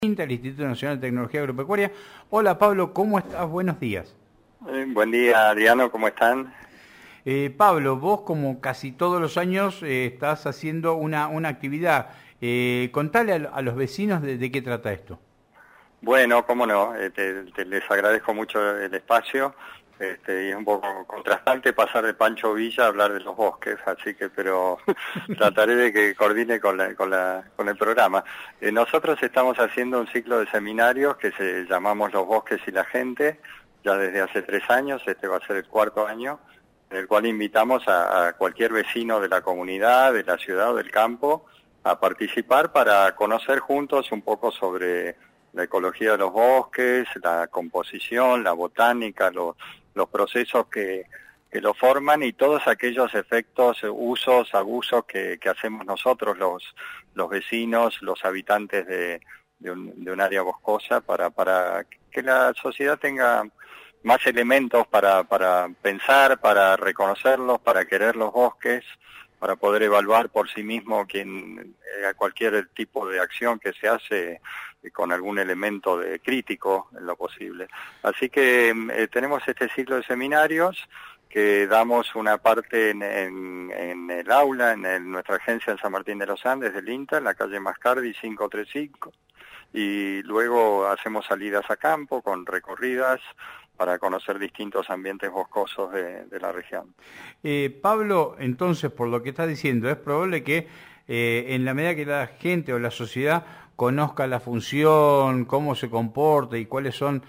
El Instituto Nacional de Tecnología Agropecuaria. Hola Pablo, ¿cómo estás? Buenos días. Buen día, Adriano, ¿cómo están? Pablo, vos como casi todos los años estás haciendo una actividad. Contale a los vecinos de qué trata esto. Bueno, cómo no, les agradezco mucho el espacio. Y es un poco contrastante pasar de Pancho Villa a hablar de los bosques, así que, pero trataré de que coordine con el programa. Nosotros estamos haciendo un ciclo de seminarios que se llamamos Los Bosques y la Gente, ya desde hace 3 años, este va a ser el 4º año, en el cual invitamos a cualquier vecino de la comunidad, de la ciudad o del campo, a participar para conocer juntos un poco sobre la ecología de los bosques, la composición, la botánica, los procesos que lo forman y todos aquellos efectos, usos, abusos que hacemos nosotros, los vecinos, los habitantes de un área boscosa, para que la sociedad tenga más elementos para pensar, para reconocerlos, para querer los bosques, para poder evaluar por sí mismo cualquier tipo de acción que se hace con algún elemento crítico en lo posible. Así que tenemos este ciclo de seminarios que damos una parte en el aula, nuestra agencia en San Martín de los Andes del INTA, en la calle Mascardi 535, y luego hacemos salidas a campo con recorridas para conocer distintos ambientes boscosos de la región. Pablo, entonces, por lo que estás diciendo, es probable que en la medida que la gente o la sociedad conozca la función, cómo se comporta y cuáles son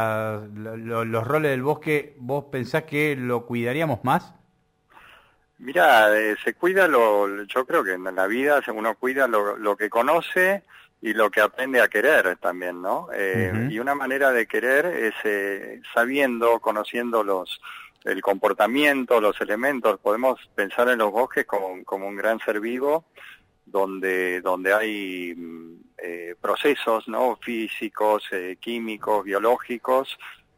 los roles del bosque, ¿vos pensás que lo cuidaríamos más? Mirá, se cuida yo creo que en la vida uno cuida lo que conoce y lo que aprende a querer también, ¿no? Y una manera de querer es sabiendo, conociendo el comportamiento, los elementos. Podemos pensar en los bosques como un gran ser vivo donde hay procesos, ¿no? Físicos, químicos, biológicos,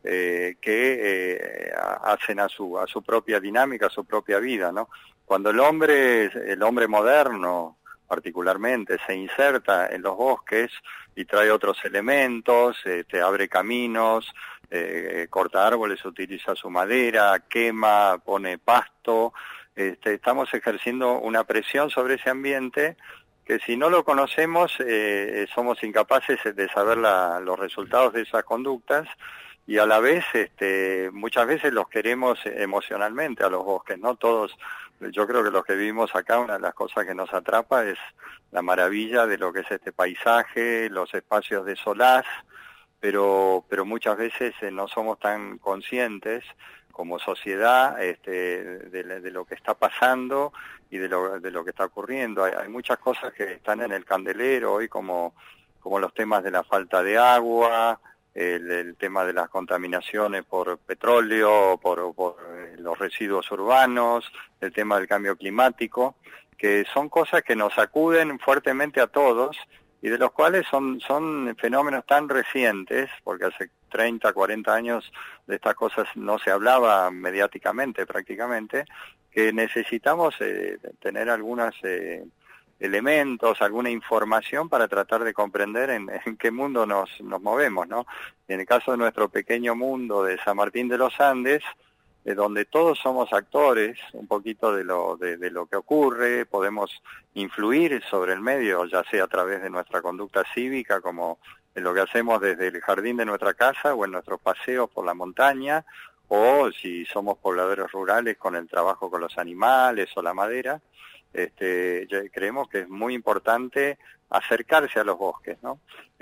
que hacen a su propia dinámica, a su propia vida, ¿no? Cuando el hombre moderno particularmente se inserta en los bosques y trae otros elementos, abre caminos, corta árboles, utiliza su madera, quema, pone pasto, estamos ejerciendo una presión sobre ese ambiente que si no lo conocemos somos incapaces de saber los resultados de esas conductas y a la vez muchas veces los queremos emocionalmente a los bosques, ¿no? Todos, yo creo que los que vivimos acá, una de las cosas que nos atrapa es la maravilla de lo que es este paisaje, los espacios de solaz, pero muchas veces no somos tan conscientes como sociedad de lo que está pasando y de lo que está ocurriendo. Hay muchas cosas que están en el candelero hoy como los temas de la falta de agua, el tema de las contaminaciones por petróleo, por los residuos urbanos, el tema del cambio climático, que son cosas que nos sacuden fuertemente a todos y de los cuales son fenómenos tan recientes, porque hace 30, 40 años de estas cosas no se hablaba mediáticamente prácticamente, que necesitamos tener algunos elementos, alguna información para tratar de comprender en qué mundo nos movemos, ¿no? En el caso de nuestro pequeño mundo de San Martín de los Andes, donde todos somos actores un poquito de lo que ocurre, podemos influir sobre el medio, ya sea a través de nuestra conducta cívica, como en lo que hacemos desde el jardín de nuestra casa o en nuestros paseos por la montaña, o si somos pobladores rurales con el trabajo con los animales o la madera. Creemos que es muy importante acercarse a los bosques, ¿no?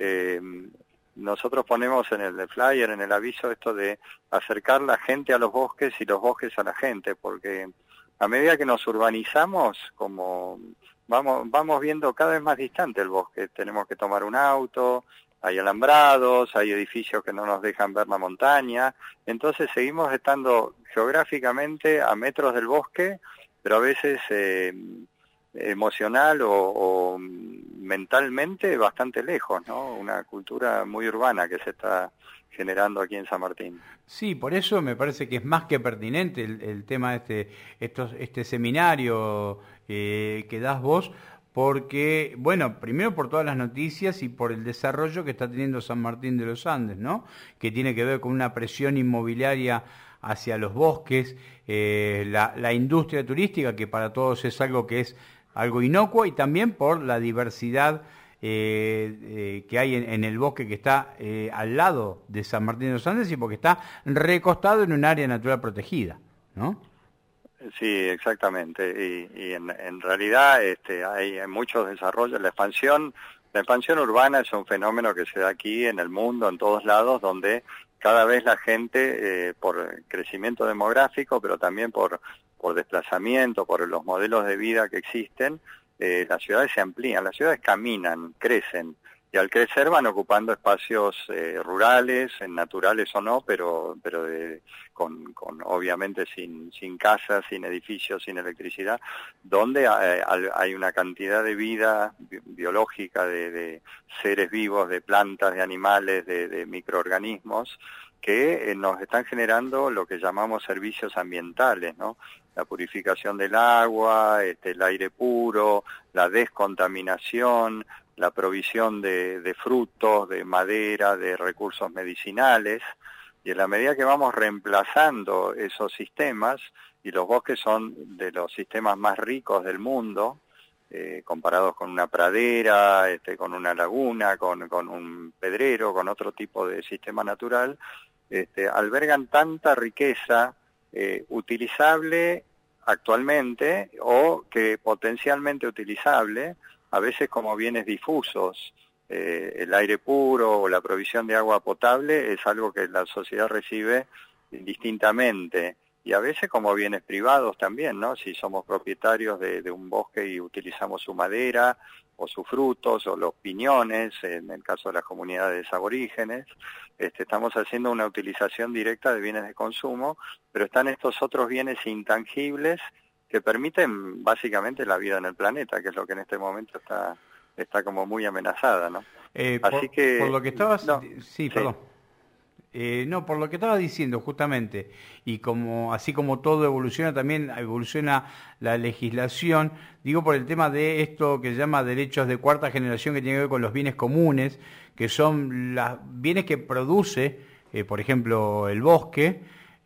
Nosotros ponemos en el flyer, en el aviso, esto de acercar la gente a los bosques y los bosques a la gente, porque a medida que nos urbanizamos, como vamos viendo cada vez más distante el bosque. Tenemos que tomar un auto, hay alambrados, hay edificios que no nos dejan ver la montaña, entonces seguimos estando geográficamente a metros del bosque, pero a veces emocional o mentalmente bastante lejos, ¿no? Una cultura muy urbana que se está generando aquí en San Martín. Sí, por eso me parece que es más que pertinente el tema de este seminario que das vos, porque, bueno, primero por todas las noticias y por el desarrollo que está teniendo San Martín de los Andes, ¿no? Que tiene que ver con una presión inmobiliaria hacia los bosques, la industria turística, que para todos es algo que es algo inocuo, y también por la diversidad que hay en el bosque que está al lado de San Martín de los Andes, y porque está recostado en un área natural protegida, ¿no? Sí, exactamente. Y en realidad hay muchos desarrollos. La expansión urbana es un fenómeno que se da aquí en el mundo, en todos lados, donde cada vez la gente, por crecimiento demográfico, pero también por desplazamiento, por los modelos de vida que existen, las ciudades se amplían, las ciudades caminan, crecen. Y al crecer van ocupando espacios rurales, naturales o no, pero con obviamente sin casas, sin edificios, sin electricidad, donde hay una cantidad de vida biológica, de seres vivos, de plantas, de animales, de microorganismos, que nos están generando lo que llamamos servicios ambientales, ¿no? La purificación del agua, el aire puro, la descontaminación, la provisión de frutos, de madera, de recursos medicinales, y en la medida que vamos reemplazando esos sistemas, y los bosques son de los sistemas más ricos del mundo, comparados con una pradera, con una laguna, con un pedrero, con otro tipo de sistema natural, albergan tanta riqueza utilizable actualmente o que potencialmente utilizable, a veces como bienes difusos. El aire puro o la provisión de agua potable es algo que la sociedad recibe indistintamente, y a veces como bienes privados también, ¿no? Si somos propietarios de un bosque y utilizamos su madera o sus frutos o los piñones, en el caso de las comunidades aborígenes, estamos haciendo una utilización directa de bienes de consumo, pero están estos otros bienes intangibles que permiten básicamente la vida en el planeta, que es lo que en este momento está como muy amenazada, ¿no? Así que por lo que estabas... no, sí, perdón. No, por lo que estaba diciendo justamente, y como así como todo evoluciona, también evoluciona la legislación, digo por el tema de esto que se llama derechos de cuarta generación, que tiene que ver con los bienes comunes, que son los bienes que produce, por ejemplo, el bosque.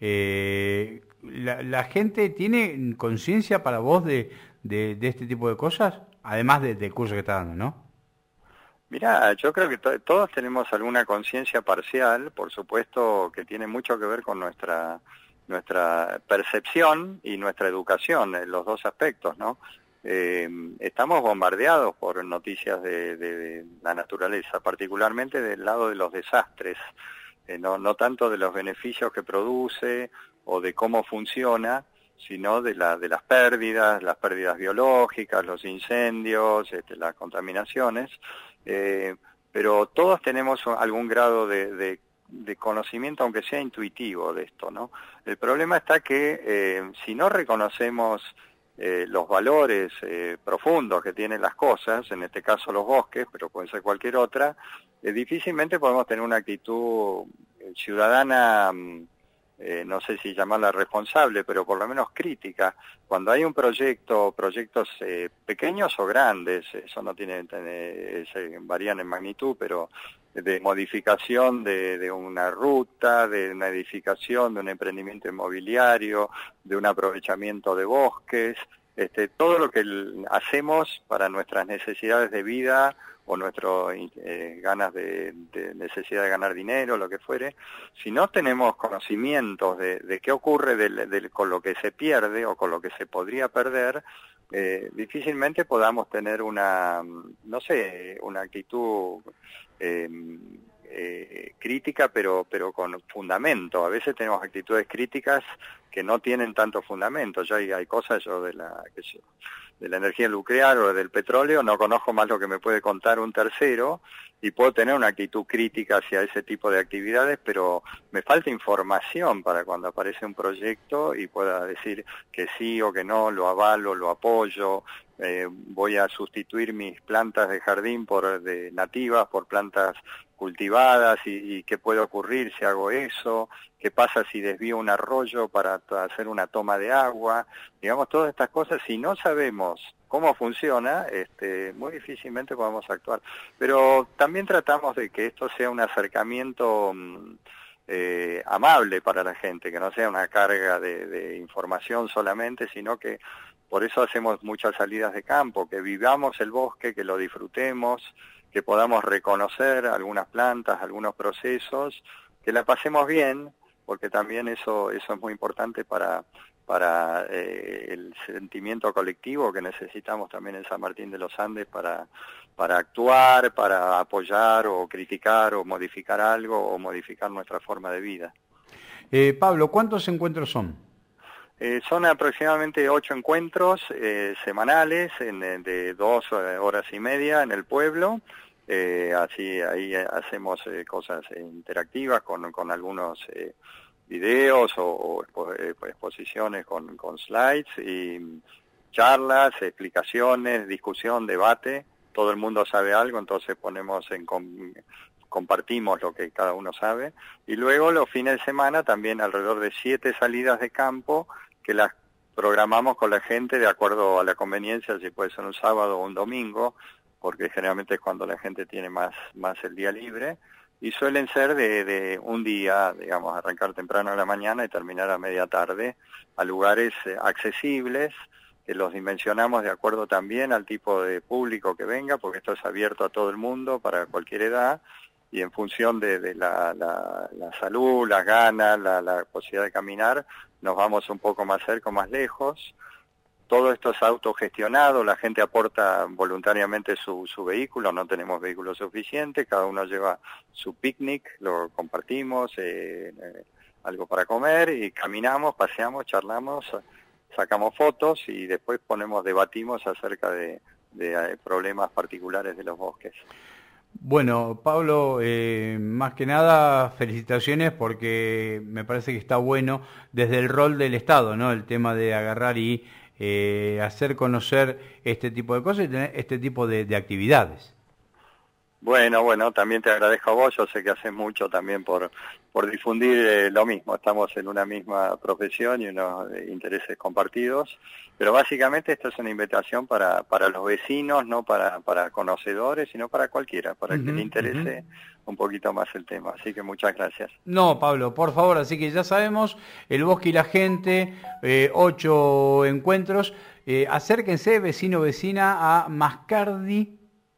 La gente tiene conciencia para vos de este tipo de cosas, además del curso que está dando, ¿no? Mirá, yo creo que todos tenemos alguna conciencia parcial, por supuesto que tiene mucho que ver con nuestra percepción y nuestra educación, en los dos aspectos, ¿no? Estamos bombardeados por noticias de la naturaleza, particularmente del lado de los desastres, no tanto de los beneficios que produce o de cómo funciona, sino de las pérdidas biológicas, los incendios, las contaminaciones, pero todos tenemos algún grado de conocimiento, aunque sea intuitivo, de esto, ¿no? El problema está que si no reconocemos los valores profundos que tienen las cosas, en este caso los bosques, pero puede ser cualquier otra, difícilmente podemos tener una actitud ciudadana, no sé si llamarla responsable, pero por lo menos crítica. Cuando hay un proyectos pequeños o grandes, eso no varían en magnitud, pero de modificación de una ruta, de una edificación, de un emprendimiento inmobiliario, de un aprovechamiento de bosques, todo lo que hacemos para nuestras necesidades de vida o nuestras ganas de necesidad de ganar dinero, lo que fuere, si no tenemos conocimientos de qué ocurre con lo que se pierde o con lo que se podría perder, difícilmente podamos tener una actitud crítica, pero con fundamento. A veces tenemos actitudes críticas que no tienen tanto fundamento. Ya hay cosas de la energía nuclear o del petróleo, no conozco más lo que me puede contar un tercero, y puedo tener una actitud crítica hacia ese tipo de actividades, pero me falta información para cuando aparece un proyecto y pueda decir que sí o que no, lo avalo, lo apoyo, voy a sustituir mis plantas de jardín nativas por plantas cultivadas, y qué puede ocurrir si hago eso, qué pasa si desvío un arroyo para hacer una toma de agua, digamos, todas estas cosas. Si no sabemos cómo funciona, muy difícilmente podemos actuar. Pero también tratamos de que esto sea un acercamiento amable para la gente, que no sea una carga de información solamente, sino que por eso hacemos muchas salidas de campo, que vivamos el bosque, que lo disfrutemos, que podamos reconocer algunas plantas, algunos procesos, que la pasemos bien, porque también eso es muy importante para el sentimiento colectivo que necesitamos también en San Martín de los Andes para actuar, para apoyar o criticar o modificar algo o modificar nuestra forma de vida. Pablo, ¿cuántos encuentros son? Son aproximadamente 8 encuentros semanales de 2 horas y media en el pueblo. Así ahí hacemos cosas interactivas con algunos videos o exposiciones con slides y charlas, explicaciones, discusión, debate. Todo el mundo sabe algo, entonces compartimos lo que cada uno sabe. Y luego los fines de semana también alrededor de 7 salidas de campo que las programamos con la gente de acuerdo a la conveniencia, si puede ser un sábado o un domingo, porque generalmente es cuando la gente tiene más el día libre, y suelen ser de un día, digamos, arrancar temprano a la mañana y terminar a media tarde, a lugares accesibles, que los dimensionamos de acuerdo también al tipo de público que venga, porque esto es abierto a todo el mundo, para cualquier edad, y en función de la salud, las ganas, la posibilidad de caminar, nos vamos un poco más cerca o más lejos. Todo esto es autogestionado, la gente aporta voluntariamente su vehículo, no tenemos vehículos suficientes, cada uno lleva su picnic, lo compartimos, algo para comer, y caminamos, paseamos, charlamos, sacamos fotos y después debatimos acerca de problemas particulares de los bosques. Bueno, Pablo, más que nada felicitaciones, porque me parece que está bueno desde el rol del Estado, ¿no? El tema de agarrar y hacer conocer este tipo de cosas y tener este tipo de actividades. Bueno, también te agradezco a vos, yo sé que haces mucho también por difundir lo mismo, estamos en una misma profesión y unos intereses compartidos, pero básicamente esto es una invitación para los vecinos, no para conocedores, sino para cualquiera, para el que le interese un poquito más el tema, así que muchas gracias. No, Pablo, por favor, así que ya sabemos, el bosque y la gente, 8 encuentros, acérquense, vecino, vecina, a Mascardi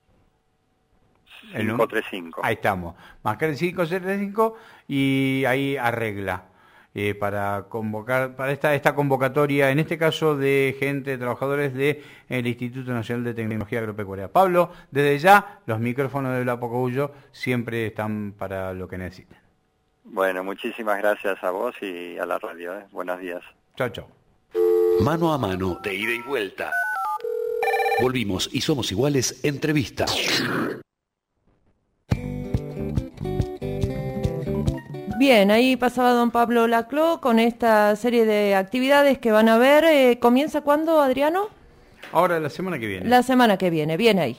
535. Ahí estamos, Mascardi 535, y ahí arregla para convocar, para esta convocatoria, en este caso de gente, trabajadores del Instituto Nacional de Tecnología Agropecuaria. Pablo, desde ya, los micrófonos de La Pocahullo siempre están para lo que necesiten. Bueno, muchísimas gracias a vos y a la radio. Buenos días. Chao, chao. Mano a mano, de ida y vuelta. Volvimos y somos iguales, entrevista. Bien, ahí pasaba don Pablo Laclau con esta serie de actividades que van a ver. ¿Comienza cuándo, Adriano? Ahora, la semana que viene. La semana que viene, bien ahí.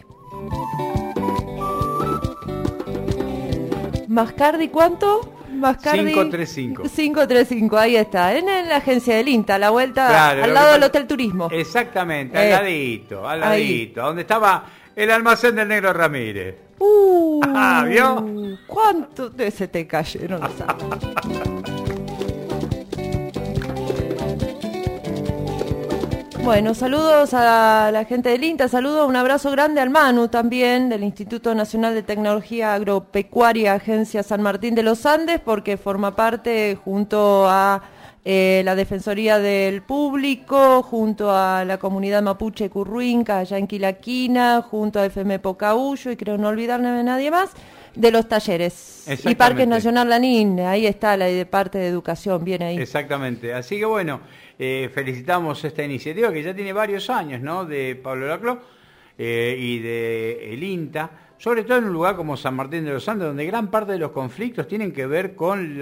Mascardi, ¿cuánto? Mascardi 535. 535, ahí está, en la agencia del INTA, a la vuelta, claro, al lado del Hotel Turismo. Exactamente, al ladito, donde estaba el almacén del Negro Ramírez. ¿Vio? ¿Cuánto se te cayeron los zapatos? Bueno, saludos a la gente del INTA, saludos, un abrazo grande al Manu también, del Instituto Nacional de Tecnología Agropecuaria, Agencia San Martín de los Andes, porque forma parte junto a la Defensoría del Público, junto a la comunidad mapuche Curruinca, allá en Quilaquina, junto a FM Pocahullo, y creo no olvidarme de nadie más, de los talleres. Y Parque Nacional Lanín, ahí está la de parte de educación, bien ahí. Exactamente, así que bueno, felicitamos esta iniciativa que ya tiene varios años, ¿no?, de Pablo Laclau y de el INTA, sobre todo en un lugar como San Martín de los Andes, donde gran parte de los conflictos tienen que ver con